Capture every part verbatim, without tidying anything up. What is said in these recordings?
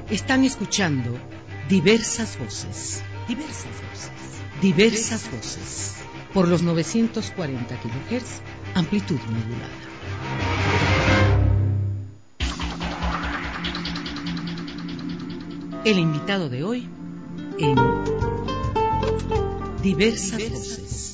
Están escuchando diversas voces, diversas voces, diversas voces, por los novecientos cuarenta kilohertz, amplitud modulada. El invitado de hoy en Diversas Voces.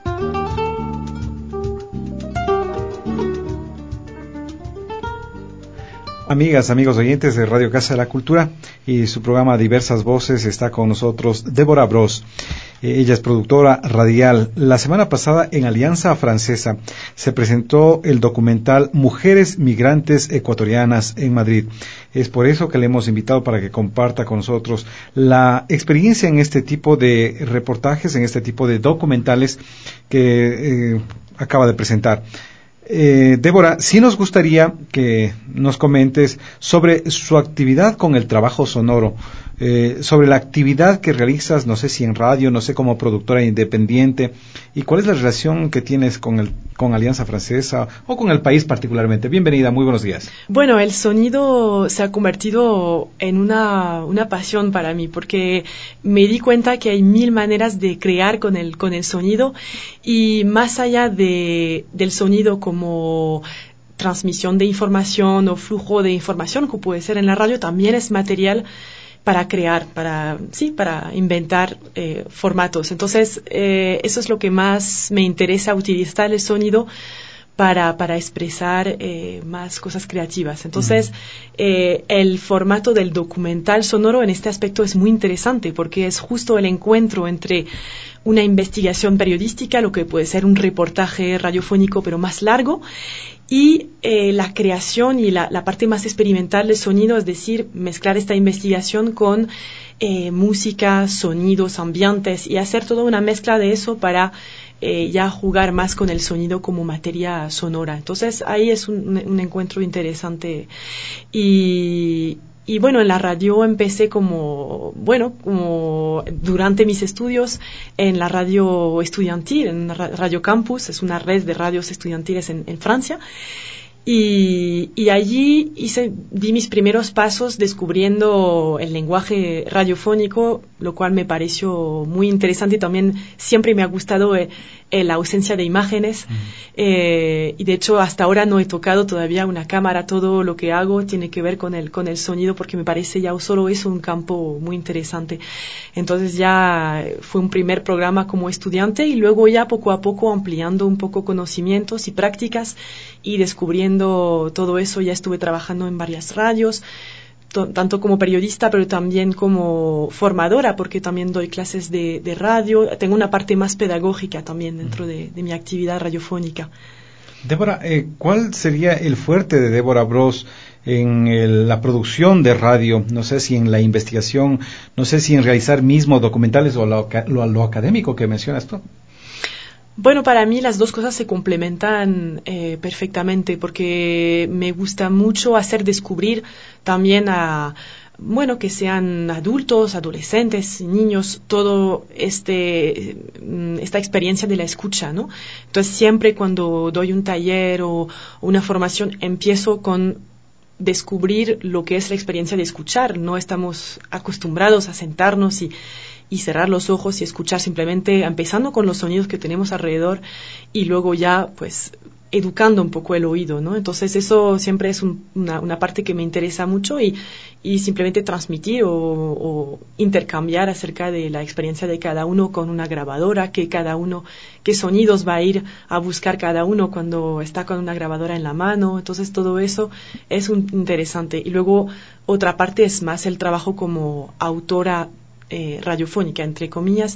Amigas, amigos oyentes de Radio Casa de la Cultura y su programa Diversas Voces, está con nosotros Débora Bros. Eh, ella es productora radial. La semana pasada en Alianza Francesa se presentó el documental Mujeres Migrantes Ecuatorianas en Madrid. Es por eso que le hemos invitado para que comparta con nosotros la experiencia en este tipo de reportajes, en este tipo de documentales que eh, acaba de presentar. Eh, Débora, sí nos gustaría que nos comentes sobre su actividad con el trabajo sonoro, eh, sobre la actividad que realizas, no sé si en radio, no sé como productora independiente, y cuál es la relación que tienes con el con Alianza Francesa o con el país particularmente. Bienvenida, muy buenos días. Bueno, el sonido se ha convertido en una, una pasión para mí, porque me di cuenta que hay mil maneras de crear con el, con el sonido, y más allá de, del sonido como transmisión de información o flujo de información que puede ser en la radio, también es material para crear, para sí, para inventar eh, formatos. Entonces, eh, eso es lo que más me interesa, utilizar el sonido para, para expresar eh, más cosas creativas. Entonces, uh-huh. eh, el formato del documental sonoro en este aspecto es muy interesante, porque es justo el encuentro entre una investigación periodística, lo que puede ser un reportaje radiofónico pero más largo, y eh, la creación y la, la parte más experimental del sonido, es decir, mezclar esta investigación con eh, música, sonidos, ambientes, y hacer toda una mezcla de eso para eh, ya jugar más con el sonido como materia sonora. Entonces ahí es un, un encuentro interesante. Y Y bueno, en la radio empecé como, bueno, como durante mis estudios en la radio estudiantil, en Radio Campus, es una red de radios estudiantiles en, en Francia. Y, y allí hice, di mis primeros pasos descubriendo el lenguaje radiofónico, lo cual me pareció muy interesante, y también siempre me ha gustado eh, eh, la ausencia de imágenes. Mm. Eh, y de hecho hasta ahora no he tocado todavía una cámara. Todo lo que hago tiene que ver con el, con el sonido, porque me parece ya solo eso un campo muy interesante. Entonces ya fue un primer programa como estudiante, y luego ya poco a poco ampliando un poco conocimientos y prácticas y descubriendo todo eso. Ya estuve trabajando en varias radios, to- tanto como periodista, pero también como formadora, porque también doy clases de, de radio. Tengo una parte más pedagógica también dentro de, de mi actividad radiofónica. Débora, eh, ¿cuál sería el fuerte de Débora Bros en el, la producción de radio? No sé si en la investigación, no sé si en realizar mismo documentales o lo, lo, lo académico que mencionas tú. Bueno, para mí las dos cosas se complementan eh, perfectamente, porque me gusta mucho hacer descubrir también a, bueno, que sean adultos, adolescentes, niños, todo este, esta experiencia de la escucha, ¿no? Entonces siempre cuando doy un taller o una formación empiezo con descubrir lo que es la experiencia de escuchar. No estamos acostumbrados a sentarnos y y cerrar los ojos y escuchar, simplemente empezando con los sonidos que tenemos alrededor y luego ya pues educando un poco el oído, ¿no? Entonces eso siempre es un, una, una parte que me interesa mucho, y, y simplemente transmitir o, o intercambiar acerca de la experiencia de cada uno con una grabadora, que cada uno, qué sonidos va a ir a buscar cada uno cuando está con una grabadora en la mano. Entonces todo eso es un, interesante. Y luego otra parte es más el trabajo como autora Eh, radiofónica, entre comillas,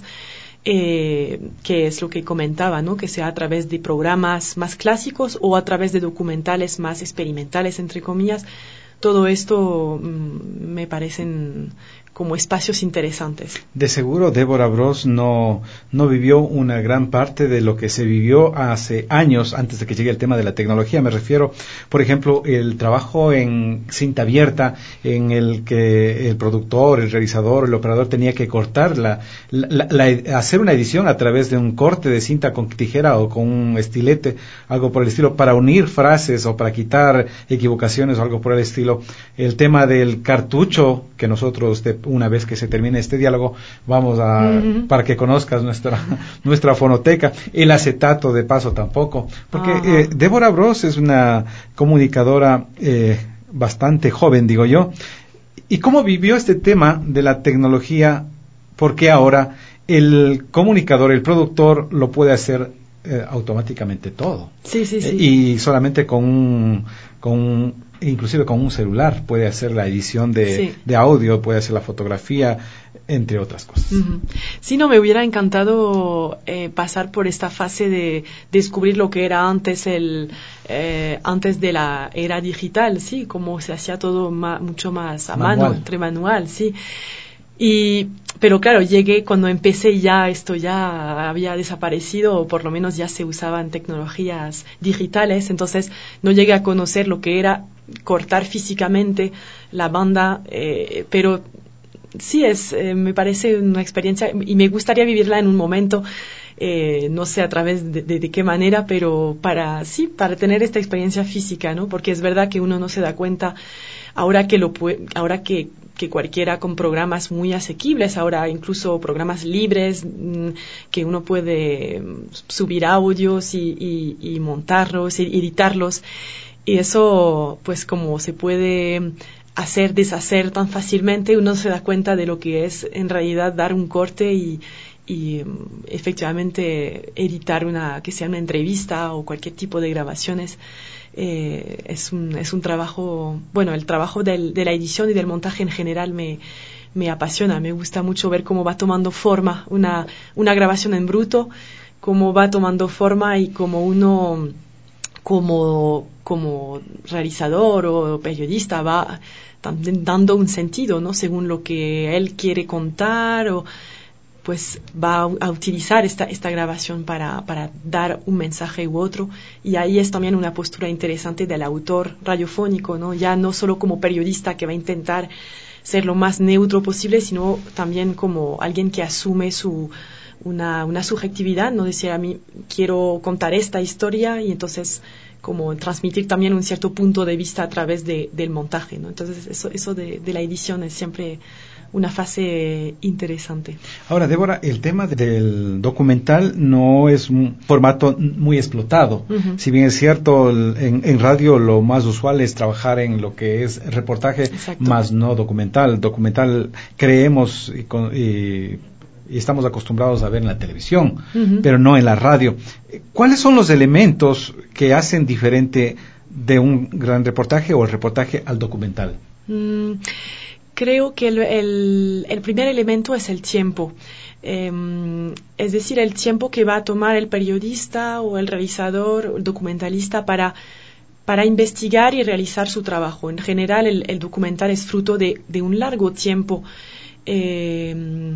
eh, que es lo que comentaba, ¿no? Que sea a través de programas más clásicos o a través de documentales más experimentales, entre comillas. Todo esto mmm, me parecen como espacios interesantes. De seguro Débora Bros no, no vivió una gran parte de lo que se vivió hace años antes de que llegue el tema de la tecnología. Me refiero, por ejemplo, el trabajo en cinta abierta en el que el productor, el realizador, el operador tenía que cortar la, la, la, hacer una edición a través de un corte de cinta con tijera o con un estilete, algo por el estilo, para unir frases o para quitar equivocaciones o algo por el estilo. El tema del cartucho que nosotros de, una vez que se termine este diálogo, vamos a, uh-huh. para que conozcas nuestra, nuestra fonoteca. El acetato, de paso, tampoco. Porque uh-huh. eh, Débora Bros es una comunicadora eh, bastante joven, digo yo. ¿Y cómo vivió este tema de la tecnología? Porque ahora el comunicador, el productor, lo puede hacer eh, automáticamente todo. Sí, sí, sí. Eh, y solamente con un, con un inclusive con un celular puede hacer la edición de, sí. de audio, puede hacer la fotografía, entre otras cosas. Uh-huh. Sí, no, me hubiera encantado eh, pasar por esta fase de descubrir lo que era antes el eh, antes de la era digital, sí, como se hacía todo ma- mucho más a manual. mano, entre manual, sí. Y, pero claro, llegué cuando empecé ya, esto ya había desaparecido, o por lo menos ya se usaban tecnologías digitales, entonces no llegué a conocer lo que era cortar físicamente la banda, eh, pero sí es, eh, me parece una experiencia y me gustaría vivirla en un momento, eh, no sé a través de, de, de qué manera, pero para, sí, para tener esta experiencia física, ¿no? Porque es verdad que uno no se da cuenta ahora que lo puede, ahora que que cualquiera con programas muy asequibles, ahora incluso programas libres, mmm, que uno puede subir audios y, y, y montarlos y editarlos. Y eso, pues como se puede hacer, deshacer tan fácilmente, uno se da cuenta de lo que es en realidad dar un corte y, y um, efectivamente editar una, que sea una entrevista o cualquier tipo de grabaciones. Eh, es un es un trabajo, bueno, el trabajo del, de la edición y del montaje en general me, me apasiona, me gusta mucho ver cómo va tomando forma una, una grabación en bruto, cómo va tomando forma y cómo uno, como, como realizador o periodista, va también dando un sentido, ¿no? Según lo que él quiere contar, o pues va a, a utilizar esta, esta grabación para, para dar un mensaje u otro, y ahí es también una postura interesante del autor radiofónico, ¿no? Ya no solo como periodista que va a intentar ser lo más neutro posible, sino también como alguien que asume su una, una subjetividad, ¿no? Decir, a mí quiero contar esta historia y entonces como transmitir también un cierto punto de vista a través de, del montaje, ¿no? Entonces eso, eso de, de la edición es siempre una fase interesante. Ahora, Débora, el tema del documental no es un formato muy explotado. Uh-huh. Si bien es cierto, en, en radio lo más usual es trabajar en lo que es reportaje, Exacto. más no documental. Documental creemos y, y, y estamos acostumbrados a ver en la televisión, uh-huh. pero no en la radio. ¿Cuáles son los elementos que hacen diferente de un gran reportaje o el reportaje al documental? Mm. Creo que el, el, el primer elemento es el tiempo, eh, es decir, el tiempo que va a tomar el periodista o el realizador o el documentalista para, para investigar y realizar su trabajo. En general, el, el documental es fruto de, de un largo tiempo, eh,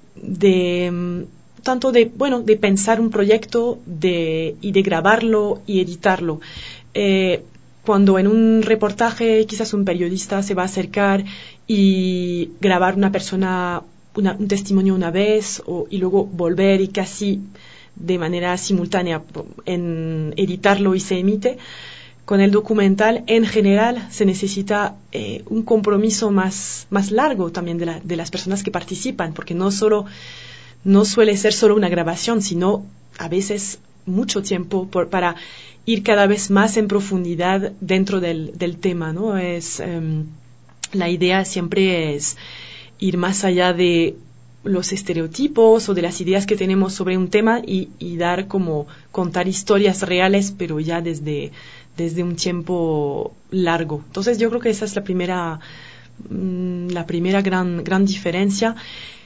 de tanto de, bueno, de pensar un proyecto de, y de grabarlo y editarlo. Eh, Cuando en un reportaje quizás un periodista se va a acercar y grabar una persona, una, un testimonio una vez o, y luego volver y casi de manera simultánea en editarlo y se emite, con el documental en general se necesita eh, un compromiso más, más largo también de, la, de las personas que participan, porque no solo, no suele ser solo una grabación, sino a veces mucho tiempo por, para ir cada vez más en profundidad dentro del, del tema, ¿no? Es, um, la idea siempre es ir más allá de los estereotipos o de las ideas que tenemos sobre un tema y, y dar como contar historias reales, pero ya desde, desde un tiempo largo. Entonces yo creo que esa es la primera, mm, la primera gran, gran diferencia.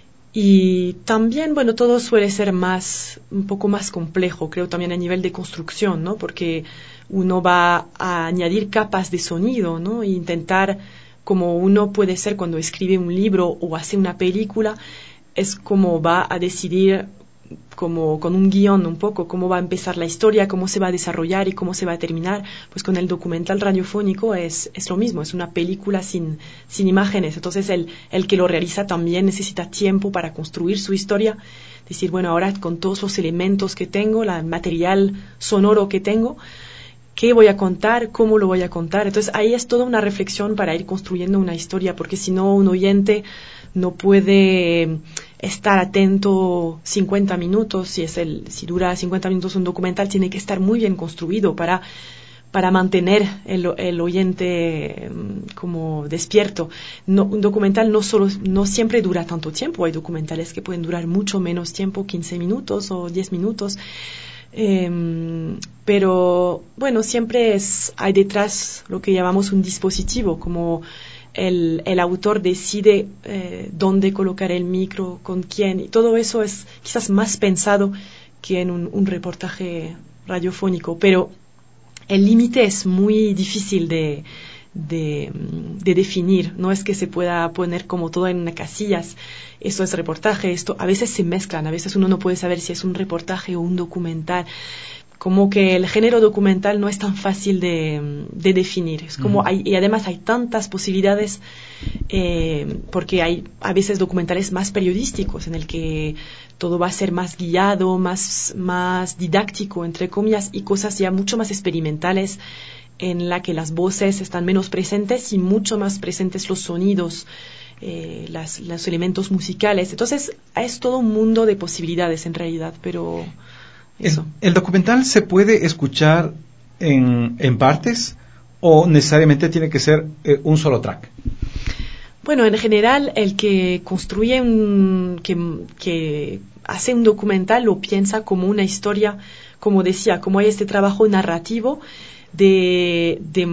Y también, bueno, todo suele ser más, un poco más complejo, creo también a nivel de construcción, ¿no? Porque uno va a añadir capas de sonido, ¿no? E intentar como uno puede ser cuando escribe un libro o hace una película, es como va a decidir como con un guión un poco, cómo va a empezar la historia, cómo se va a desarrollar y cómo se va a terminar. Pues con el documental radiofónico es, es lo mismo, es una película sin, sin imágenes. Entonces el, el que lo realiza también necesita tiempo para construir su historia. Decir, bueno, ahora con todos los elementos que tengo, el material sonoro que tengo, ¿qué voy a contar? ¿Cómo lo voy a contar? Entonces ahí es toda una reflexión para ir construyendo una historia, porque si no un oyente no puede estar atento cincuenta minutos, si es el, si dura cincuenta minutos un documental, tiene que estar muy bien construido para, para mantener el, el oyente como despierto. No, un documental no solo, no siempre dura tanto tiempo, hay documentales que pueden durar mucho menos tiempo, quince minutos o diez minutos. Eh, pero bueno, siempre es, hay detrás lo que llamamos un dispositivo, como el, el autor decide eh, dónde colocar el micro, con quién, y todo eso es quizás más pensado que en un, un reportaje radiofónico, pero el límite es muy difícil de, de, de definir, no es que se pueda poner como todo en casillas, esto es reportaje, esto a veces se mezclan, a veces uno no puede saber si es un reportaje o un documental. Como que el género documental no es tan fácil de, de definir. Es como hay, y además hay tantas posibilidades, eh, porque hay a veces documentales más periodísticos en el que todo va a ser más guiado, más, más didáctico, entre comillas, y cosas ya mucho más experimentales en la que las voces están menos presentes y mucho más presentes los sonidos, eh, las, los elementos musicales. Entonces es todo un mundo de posibilidades en realidad, pero... ¿El, ¿El documental se puede escuchar en, en partes o necesariamente tiene que ser eh, un solo track? Bueno, en general, el que construye un, que, que hace un documental lo piensa como una historia, como decía, como hay este trabajo narrativo de, de,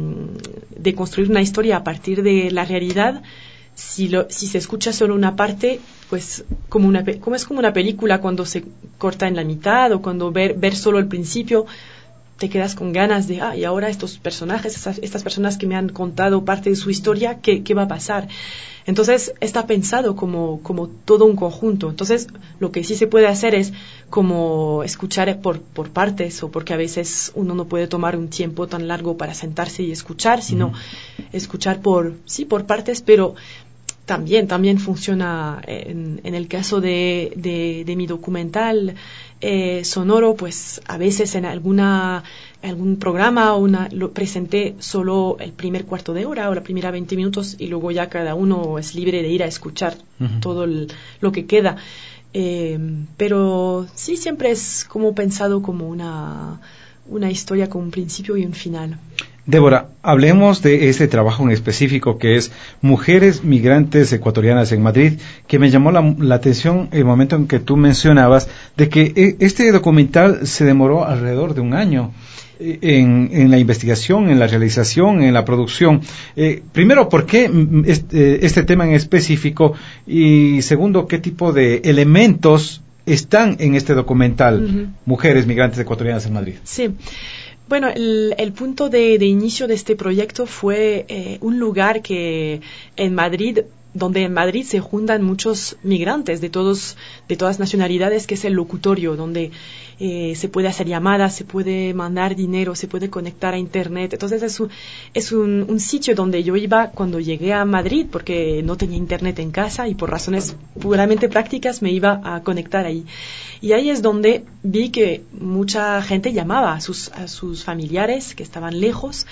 de construir una historia a partir de la realidad. Si, lo, si se escucha solo una parte, pues como, una, como es como una película cuando se corta en la mitad o cuando ver, ver solo el principio, te quedas con ganas de, ah, y ahora estos personajes, estas, estas personas que me han contado parte de su historia, ¿qué, qué va a pasar? Entonces está pensado como, como todo un conjunto. Entonces lo que sí se puede hacer es como escuchar por, por partes, o porque a veces uno no puede tomar un tiempo tan largo para sentarse y escuchar, sino uh-huh. escuchar por, sí, por partes, pero también, también funciona en, en el caso de, de, de mi documental eh, sonoro, pues a veces en alguna algún programa una, lo presenté solo el primer cuarto de hora o la primera veinte minutos y luego ya cada uno es libre de ir a escuchar uh-huh. todo el, lo que queda. Eh, pero sí, siempre es como pensado como una, una historia con un principio y un final. Débora, hablemos de este trabajo en específico que es Mujeres Migrantes Ecuatorianas en Madrid, que me llamó la, la atención el momento en que tú mencionabas de que este documental se demoró alrededor de un año en, en la investigación, en la realización, en la producción. Eh, primero, ¿por qué este, este tema en específico? Y segundo, ¿qué tipo de elementos están en este documental uh-huh. Mujeres Migrantes Ecuatorianas en Madrid? Sí. Bueno, el, el punto de, de inicio de este proyecto fue eh, un lugar que en Madrid, donde en Madrid se juntan muchos migrantes de todos, de todas nacionalidades, que es el locutorio, donde eh, se puede hacer llamadas, se puede mandar dinero, se puede conectar a internet. Entonces es un, es un, un sitio donde yo iba cuando llegué a Madrid, porque no tenía internet en casa y por razones puramente prácticas me iba a conectar ahí. Y ahí es donde vi que mucha gente llamaba a sus, a sus familiares que estaban lejos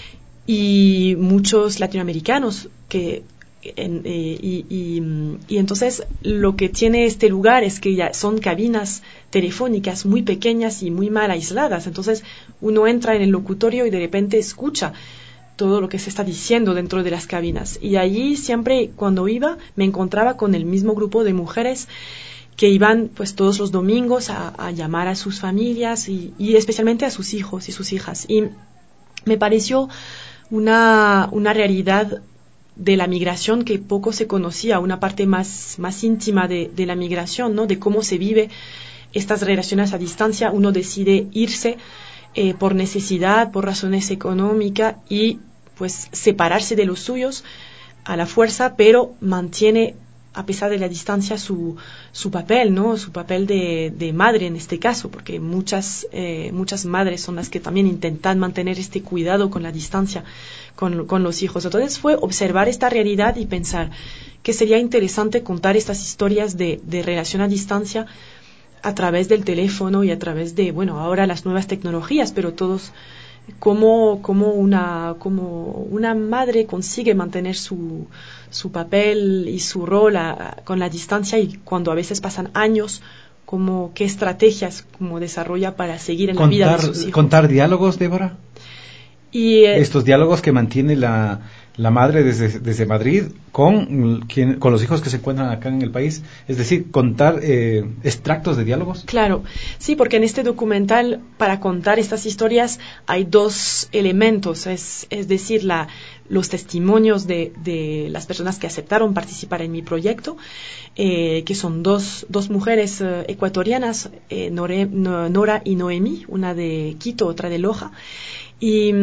y muchos latinoamericanos que En, eh, y, y, y entonces lo que tiene este lugar es que ya son cabinas telefónicas muy pequeñas y muy mal aisladas. Entonces uno entra en el locutorio y de repente escucha todo lo que se está diciendo dentro de las cabinas. Y allí siempre cuando iba me encontraba con el mismo grupo de mujeres que iban pues todos los domingos a, a llamar a sus familias y, y especialmente a sus hijos y sus hijas. Y me pareció una, una realidad de la migración que poco se conocía, una parte más, más íntima de, de la migración, ¿no? De cómo se vive estas relaciones a distancia. Uno decide irse eh, por necesidad, por razones económicas y pues separarse de los suyos a la fuerza, pero mantiene, a pesar de la distancia, su, su papel, ¿no? Su papel de, de madre en este caso, porque muchas, eh, muchas madres son las que también intentan mantener este cuidado con la distancia con, con los hijos. Entonces fue observar esta realidad y pensar que sería interesante contar estas historias de, de relación a distancia a través del teléfono y a través de, bueno, ahora las nuevas tecnologías, pero todos, cómo, cómo una, cómo una madre consigue mantener su, su papel y su rol a, con la distancia, y cuando a veces pasan años, como qué estrategias como desarrolla para seguir en contar, la vida de sus hijos. Contar diálogos, Débora. Y, eh, estos diálogos que mantiene la, la madre desde, desde Madrid con, quien, con los hijos que se encuentran acá en el país, es decir, contar eh, extractos de diálogos. Claro, sí, porque en este documental, para contar estas historias, hay dos elementos, es, es decir, la, los testimonios de, de las personas que aceptaron participar en mi proyecto, eh, que son dos, dos mujeres eh, ecuatorianas, eh, Nore, no, Nora y Noemí, una de Quito, otra de Loja, y,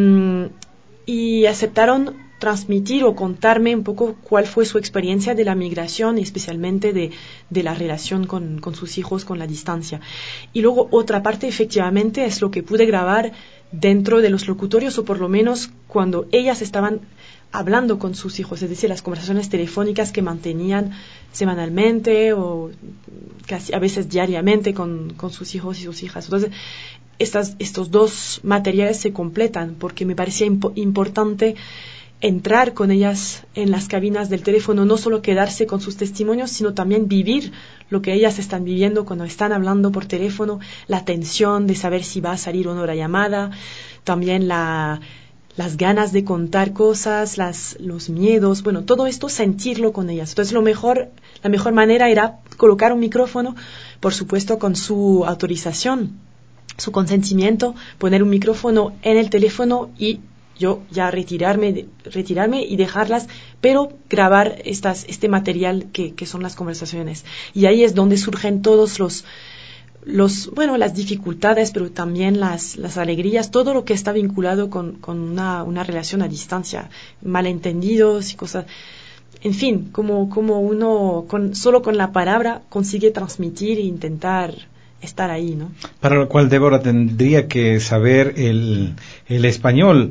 y aceptaron transmitir o contarme un poco cuál fue su experiencia de la migración y especialmente de, de la relación con, con sus hijos, con la distancia. Y luego otra parte, efectivamente, es lo que pude grabar dentro de los locutorios, o por lo menos cuando ellas estaban hablando con sus hijos, es decir, las conversaciones telefónicas que mantenían semanalmente o casi a veces diariamente con, con sus hijos y sus hijas. Entonces, estas, estos dos materiales se completan, porque me parecía impo- importante entrar con ellas en las cabinas del teléfono, no solo quedarse con sus testimonios, sino también vivir lo que ellas están viviendo cuando están hablando por teléfono, la tensión de saber si va a salir o no la llamada, también la, las ganas de contar cosas, las, los miedos, bueno, todo esto sentirlo con ellas. Entonces lo mejor, la mejor manera era colocar un micrófono, por supuesto con su autorización, su consentimiento, poner un micrófono en el teléfono y yo ya retirarme, retirarme y dejarlas, pero grabar estas, este material que, que son las conversaciones. Y ahí es donde surgen todos los, los bueno, las dificultades, pero también las, las alegrías, todo lo que está vinculado con, con una, una relación a distancia, malentendidos y cosas. En fin, como, como uno con, solo con la palabra consigue transmitir e intentar estar ahí, ¿no? Para lo cual Débora tendría que saber el, el español.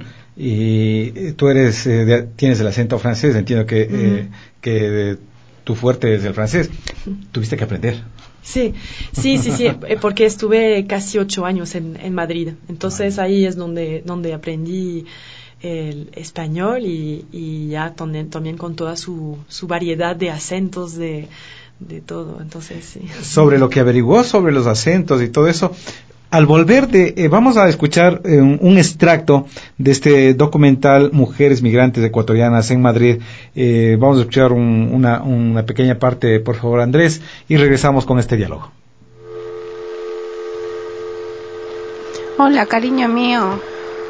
Y tú eres eh, de, tienes el acento francés, entiendo que, uh-huh. eh, que tu fuerte es el francés. Tuviste que aprender. Sí, sí, sí, sí, porque estuve casi ocho años en, en Madrid. Entonces ahí es donde, donde aprendí el español y, y ya también, también con toda su, su variedad de acentos, de, de todo. Entonces, sí. Sobre lo que averiguó sobre los acentos y todo eso, al volver de, eh, vamos a escuchar eh, un, un extracto de este documental Mujeres Migrantes Ecuatorianas en Madrid. Eh, vamos a escuchar un, una, una pequeña parte, por favor, Andrés, y regresamos con este diálogo. Hola, cariño mío.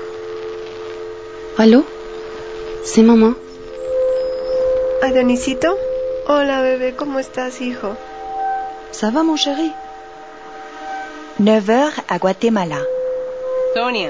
¿Aló? Sí, mamá. Adonisito. Hola, bebé, ¿cómo estás, hijo? Ça va, mon chéri? neuf heures à Guatemala. Sonia.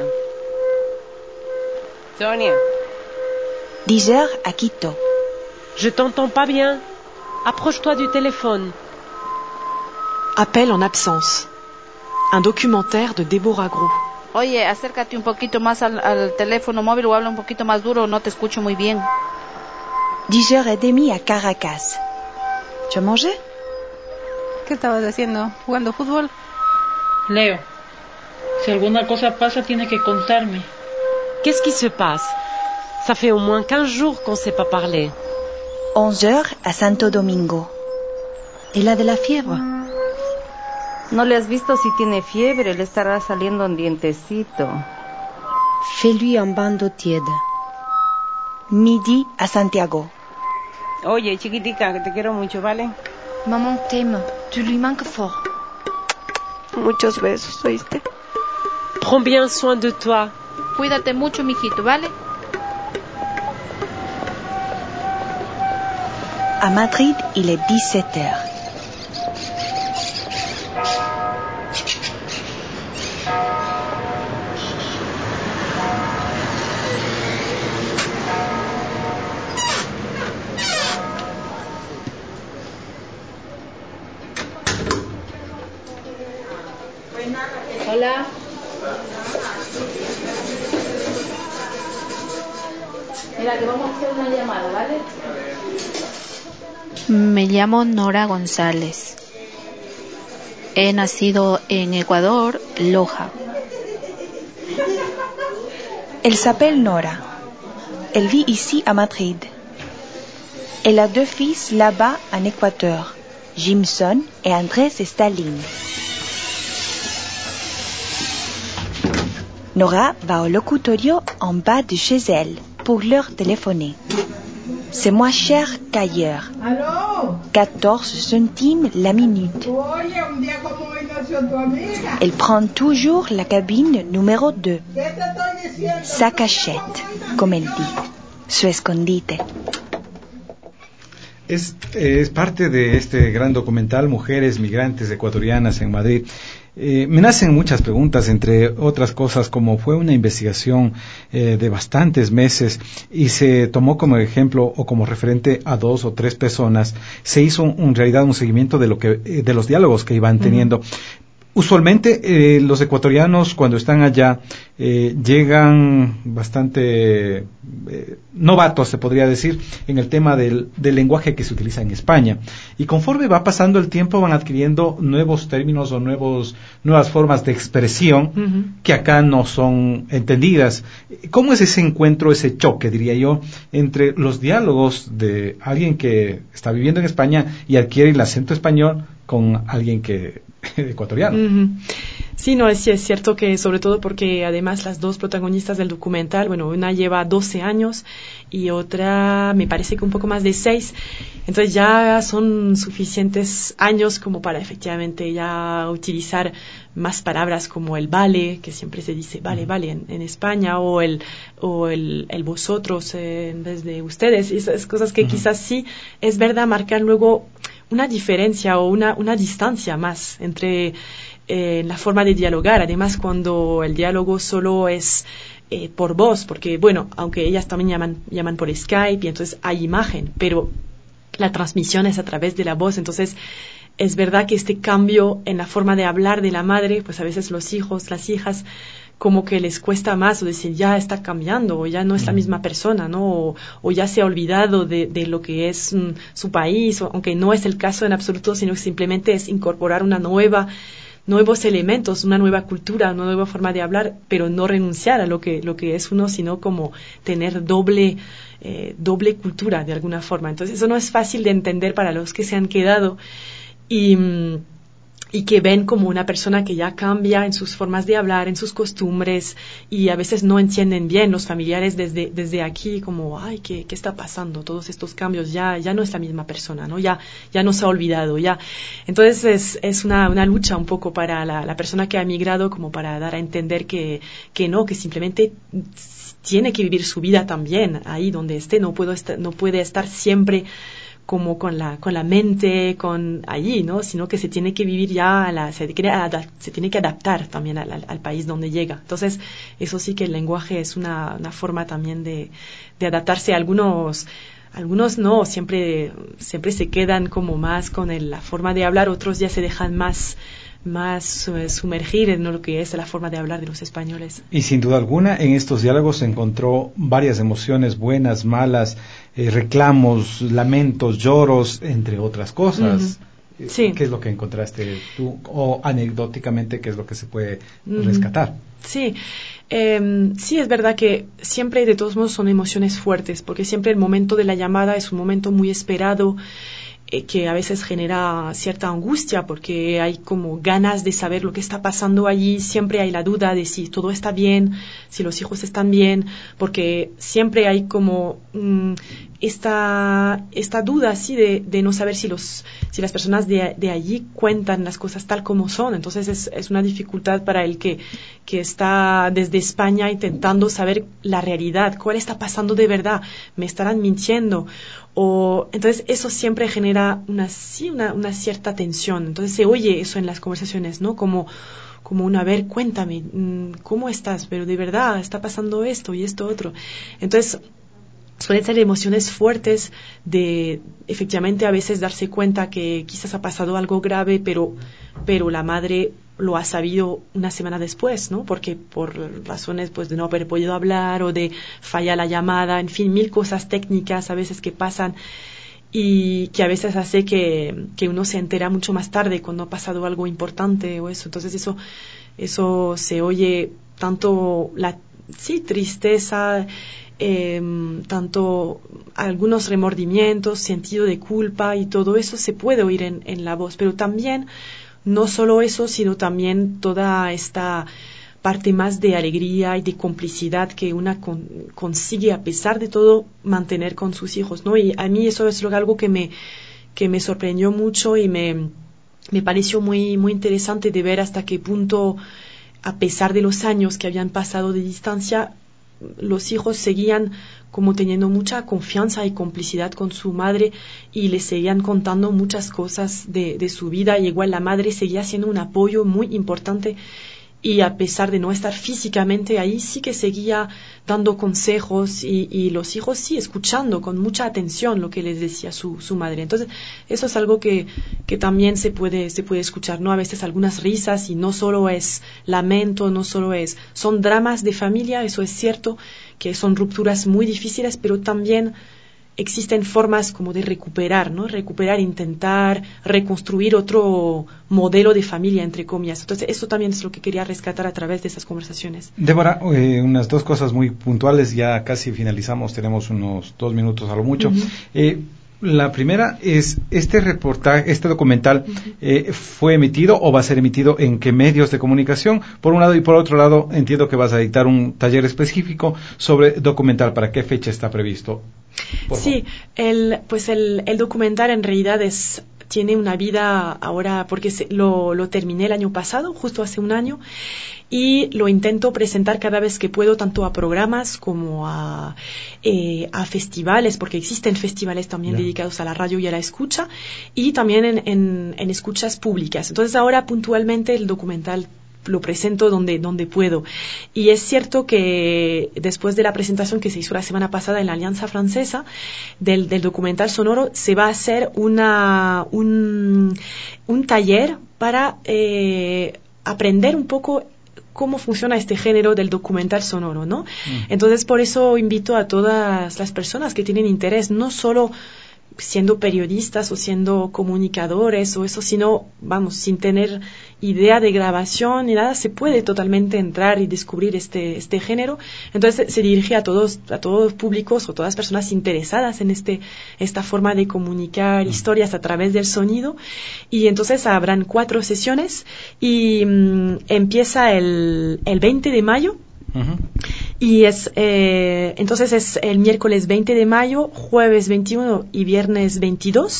Sonia. dix heures à Quito. Je t'entends pas bien. Approche-toi du téléphone. Appel en absence. Un documentaire de Deborah Gros. Oye, acércate un poquito más al, al teléfono móvil o habla un poquito más duro, no te escucho muy bien. dix heures et demie à Caracas. Tu as mangé? ¿Qué estabas haciendo? ¿Jugando fútbol? Leo, si alguna cosa pasa, tiene que contarme. Qu'est-ce qui se passe? Ça fait au moins quinze jours qu'on ne s'est pas parlé. onze heures à Santo Domingo. ¿Y la de la fiebre? No le has visto si tiene fiebre, le estará saliendo un dientecito. Fais-lui un bain d'eau tiède. Midi à Santiago. Oye, chiquitica, que te quiero mucho, ¿vale? Maman t'aime. Tu lui manques fort. Muchos besos, ¿oíste? Prends bien soin de toi. Cuídate mucho, mijito, ¿vale? À Madrid, il est dix-sept heures. Hola. Mira, que vamos a hacer una llamada, ¿vale? Me llamo Nora González. He nacido en Ecuador, Loja. Elle s'appelle Nora. Elle vit ici à Madrid. Elle a deux fils là-bas en Équateur, Jimson et Andrés Stalin. Nora va au locutorio en bas de chez elle pour leur téléphoner. C'est moins cher qu'ailleurs. quatorze centimes la minute. Elle prend toujours la cabine numéro deux. Sa cachette, comme elle dit. Su escondite. Es, es parte de este gran documental Mujeres Migrantes Ecuatorianas en Madrid. Eh, me nacen muchas preguntas, entre otras cosas, como fue una investigación eh, de bastantes meses y se tomó como ejemplo o como referente a dos o tres personas, se hizo en realidad un seguimiento de lo que eh, de los diálogos que iban teniendo. Uh-huh. Usualmente eh, los ecuatorianos cuando están allá eh, llegan bastante eh, novatos, se podría decir, en el tema del, del lenguaje que se utiliza en España. Y conforme va pasando el tiempo van adquiriendo nuevos términos o nuevos nuevas formas de expresión uh-huh. que acá no son entendidas. ¿Cómo es ese encuentro, ese choque, diría yo, entre los diálogos de alguien que está viviendo en España y adquiere el acento español con alguien que ecuatoriano? Uh-huh. Sí, no, sí es cierto que sobre todo porque además las dos protagonistas del documental, bueno, una lleva doce años y otra me parece que un poco más de seis, entonces ya son suficientes años como para efectivamente ya utilizar más palabras como el vale, que siempre se dice vale, vale en, en España, o el o el, el vosotros eh, en vez de ustedes, esas cosas que uh-huh. quizás sí es verdad marcar luego una diferencia o una, una distancia más entre eh, la forma de dialogar. Además, cuando el diálogo solo es eh, por voz, porque, bueno, aunque ellas también llaman, llaman por Skype y entonces hay imagen, pero la transmisión es a través de la voz. Entonces, es verdad que este cambio en la forma de hablar de la madre, pues a veces los hijos, las hijas, como que les cuesta más, o decir, ya está cambiando, o ya no es la misma persona, ¿no? O, o ya se ha olvidado de, de lo que es mm, su país, o, aunque no es el caso en absoluto, sino que simplemente es incorporar una nueva, nuevos elementos, una nueva cultura, una nueva forma de hablar, pero no renunciar a lo que, lo que es uno, sino como tener doble, eh, doble cultura de alguna forma. Entonces, eso no es fácil de entender para los que se han quedado y... Mm, y que ven como una persona que ya cambia en sus formas de hablar, en sus costumbres, y a veces no entienden bien los familiares desde desde aquí, como, ay, ¿qué, qué está pasando? Todos estos cambios, ya ya no es la misma persona, ¿no? Ya ya no se ha olvidado, ya. Entonces es es una una lucha un poco para la, la persona que ha emigrado, como para dar a entender que que no, que simplemente tiene que vivir su vida también ahí donde esté, no puedo estar, no puede estar siempre como con la con la mente con allí, ¿no? Sino que se tiene que vivir ya a la, se, tiene, se tiene que adaptar también al, al, al país donde llega. Entonces, eso sí que el lenguaje es una, una forma también de, de adaptarse. Algunos algunos no, siempre siempre se quedan como más con el, la forma de hablar, otros ya se dejan más más uh, sumergir en lo que es la forma de hablar de los españoles. Y sin duda alguna en estos diálogos se encontró varias emociones, buenas, malas, eh, reclamos, lamentos, lloros, entre otras cosas. Uh-huh. Sí. ¿Qué es lo que encontraste tú? O anecdóticamente, ¿qué es lo que se puede uh-huh. rescatar? Sí, eh, sí, es verdad que siempre de todos modos son emociones fuertes, porque siempre el momento de la llamada es un momento muy esperado, que a veces genera cierta angustia porque hay como ganas de saber lo que está pasando allí, siempre hay la duda de si todo está bien, si los hijos están bien, porque siempre hay como mmm, esta esta duda así de, de no saber si los si las personas de, de allí cuentan las cosas tal como son. Entonces es, es una dificultad para el que, que está desde España intentando saber la realidad, cuál está pasando de verdad, me estarán mintiendo. O, entonces eso siempre genera una, sí, una, una cierta tensión. Entonces se oye eso en las conversaciones, ¿no? Como, como una, a ver, cuéntame, ¿cómo estás? Pero de verdad está pasando esto y esto otro. Entonces suelen ser emociones fuertes de efectivamente a veces darse cuenta que quizás ha pasado algo grave, pero, pero la madre lo ha sabido una semana después, ¿no? Porque por razones pues de no haber podido hablar o de fallar la llamada, en fin, mil cosas técnicas a veces que pasan y que a veces hace que, que uno se entera mucho más tarde cuando ha pasado algo importante o eso. Entonces eso, eso se oye tanto la sí, tristeza, eh, tanto algunos remordimientos, sentido de culpa y todo eso se puede oír en, en la voz, pero también no solo eso, sino también toda esta parte más de alegría y de complicidad que una con, consigue a pesar de todo mantener con sus hijos, ¿no? Y a mí eso es algo que me que me sorprendió mucho y me me pareció muy muy interesante de ver hasta qué punto, a pesar de los años que habían pasado de distancia, los hijos seguían como teniendo mucha confianza y complicidad con su madre y le seguían contando muchas cosas de, de su vida, y igual la madre seguía siendo un apoyo muy importante, y a pesar de no estar físicamente ahí, sí que seguía dando consejos y, y los hijos sí escuchando con mucha atención lo que les decía su, su madre. Entonces, eso es algo que, que también se puede, se puede escuchar, ¿no? A veces algunas risas y no solo es lamento, no solo es, son dramas de familia, eso es cierto, que son rupturas muy difíciles, pero también existen formas como de recuperar, ¿no? Recuperar, intentar reconstruir otro modelo de familia, entre comillas. Entonces, eso también es lo que quería rescatar a través de esas conversaciones. Débora, eh, unas dos cosas muy puntuales, ya casi finalizamos, tenemos unos dos minutos a lo mucho. Uh-huh. Eh, la primera es, este reportaje, este documental, uh-huh. eh, ¿fue emitido o va a ser emitido en qué medios de comunicación? Por un lado, y por otro lado, entiendo que vas a dictar un taller específico sobre documental. ¿Para qué fecha está previsto? Por sí, el, pues el, el documental en realidad es, tiene una vida ahora, porque se, lo, lo terminé el año pasado, justo hace un año, y lo intento presentar cada vez que puedo, tanto a programas como a, eh, a festivales, porque existen festivales también yeah. dedicados a la radio y a la escucha, y también en, en, en escuchas públicas. Entonces ahora puntualmente el documental lo presento donde, donde puedo. Y es cierto que después de la presentación que se hizo la semana pasada en la Alianza Francesa del, del documental sonoro, se va a hacer una, un, un taller para eh, aprender un poco cómo funciona este género del documental sonoro, ¿no? Mm. Entonces, por eso invito a todas las personas que tienen interés, no solo siendo periodistas o siendo comunicadores o eso, sino, vamos, sin tener idea de grabación ni nada, se puede totalmente entrar y descubrir este este género. Entonces se dirige a todos a todos públicos o todas personas interesadas en este esta forma de comunicar mm. historias a través del sonido, y entonces habrán cuatro sesiones y mmm, empieza el el veinte de mayo. Uh-huh. Y es eh, entonces es el miércoles veinte de mayo, jueves veintiuno y viernes veintidós,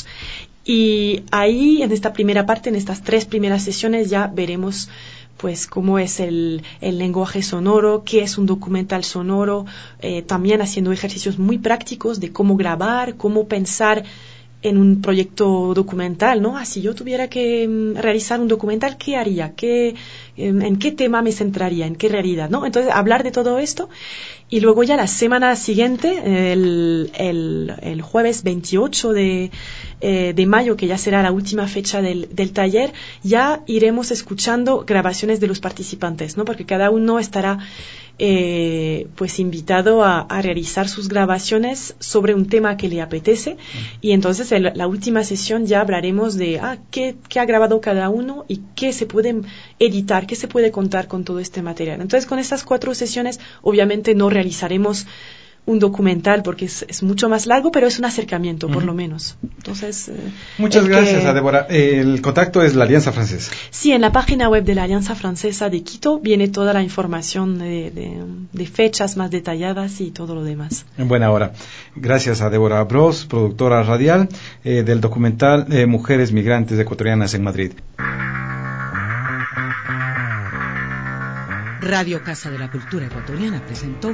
y ahí en esta primera parte, en estas tres primeras sesiones, ya veremos pues cómo es el, el lenguaje sonoro, qué es un documental sonoro, eh, también haciendo ejercicios muy prácticos de cómo grabar, cómo pensar en un proyecto documental, ¿no? Ah, si yo tuviera que um, realizar un documental, ¿qué haría? ¿Qué, um, ¿En qué tema me centraría? ¿En qué realidad? ¿No? Entonces, hablar de todo esto, y luego ya la semana siguiente, el, el, el jueves veintiocho de, eh, de mayo, que ya será la última fecha del, del taller, ya iremos escuchando grabaciones de los participantes, ¿no? Porque cada uno estará Eh, pues invitado a, a realizar sus grabaciones sobre un tema que le apetece, y entonces el, la última sesión ya hablaremos de ah, qué, qué ha grabado cada uno y qué se puede editar, qué se puede contar con todo este material. Entonces, con estas cuatro sesiones obviamente no realizaremos un documental porque es, es mucho más largo, pero es un acercamiento, uh-huh. por lo menos. Entonces, eh, muchas gracias, que... a Débora. El contacto es la Alianza Francesa. Sí, en la página web de la Alianza Francesa de Quito viene toda la información de, de, de fechas más detalladas y todo lo demás. En buena hora. Gracias a Débora Bros, productora radial eh, del documental eh, Mujeres Migrantes Ecuatorianas en Madrid. Radio Casa de la Cultura Ecuatoriana presentó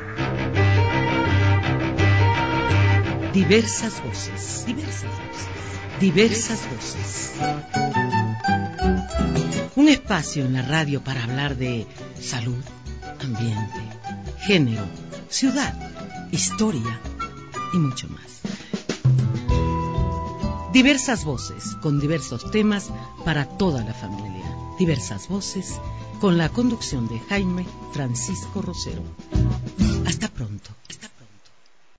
Diversas voces, diversas voces, diversas voces. Un espacio en la radio para hablar de salud, ambiente, género, ciudad, historia, y mucho más. Diversas voces, con diversos temas para toda la familia. Diversas voces, con la conducción de Jaime Francisco Rosero. Hasta pronto. Hasta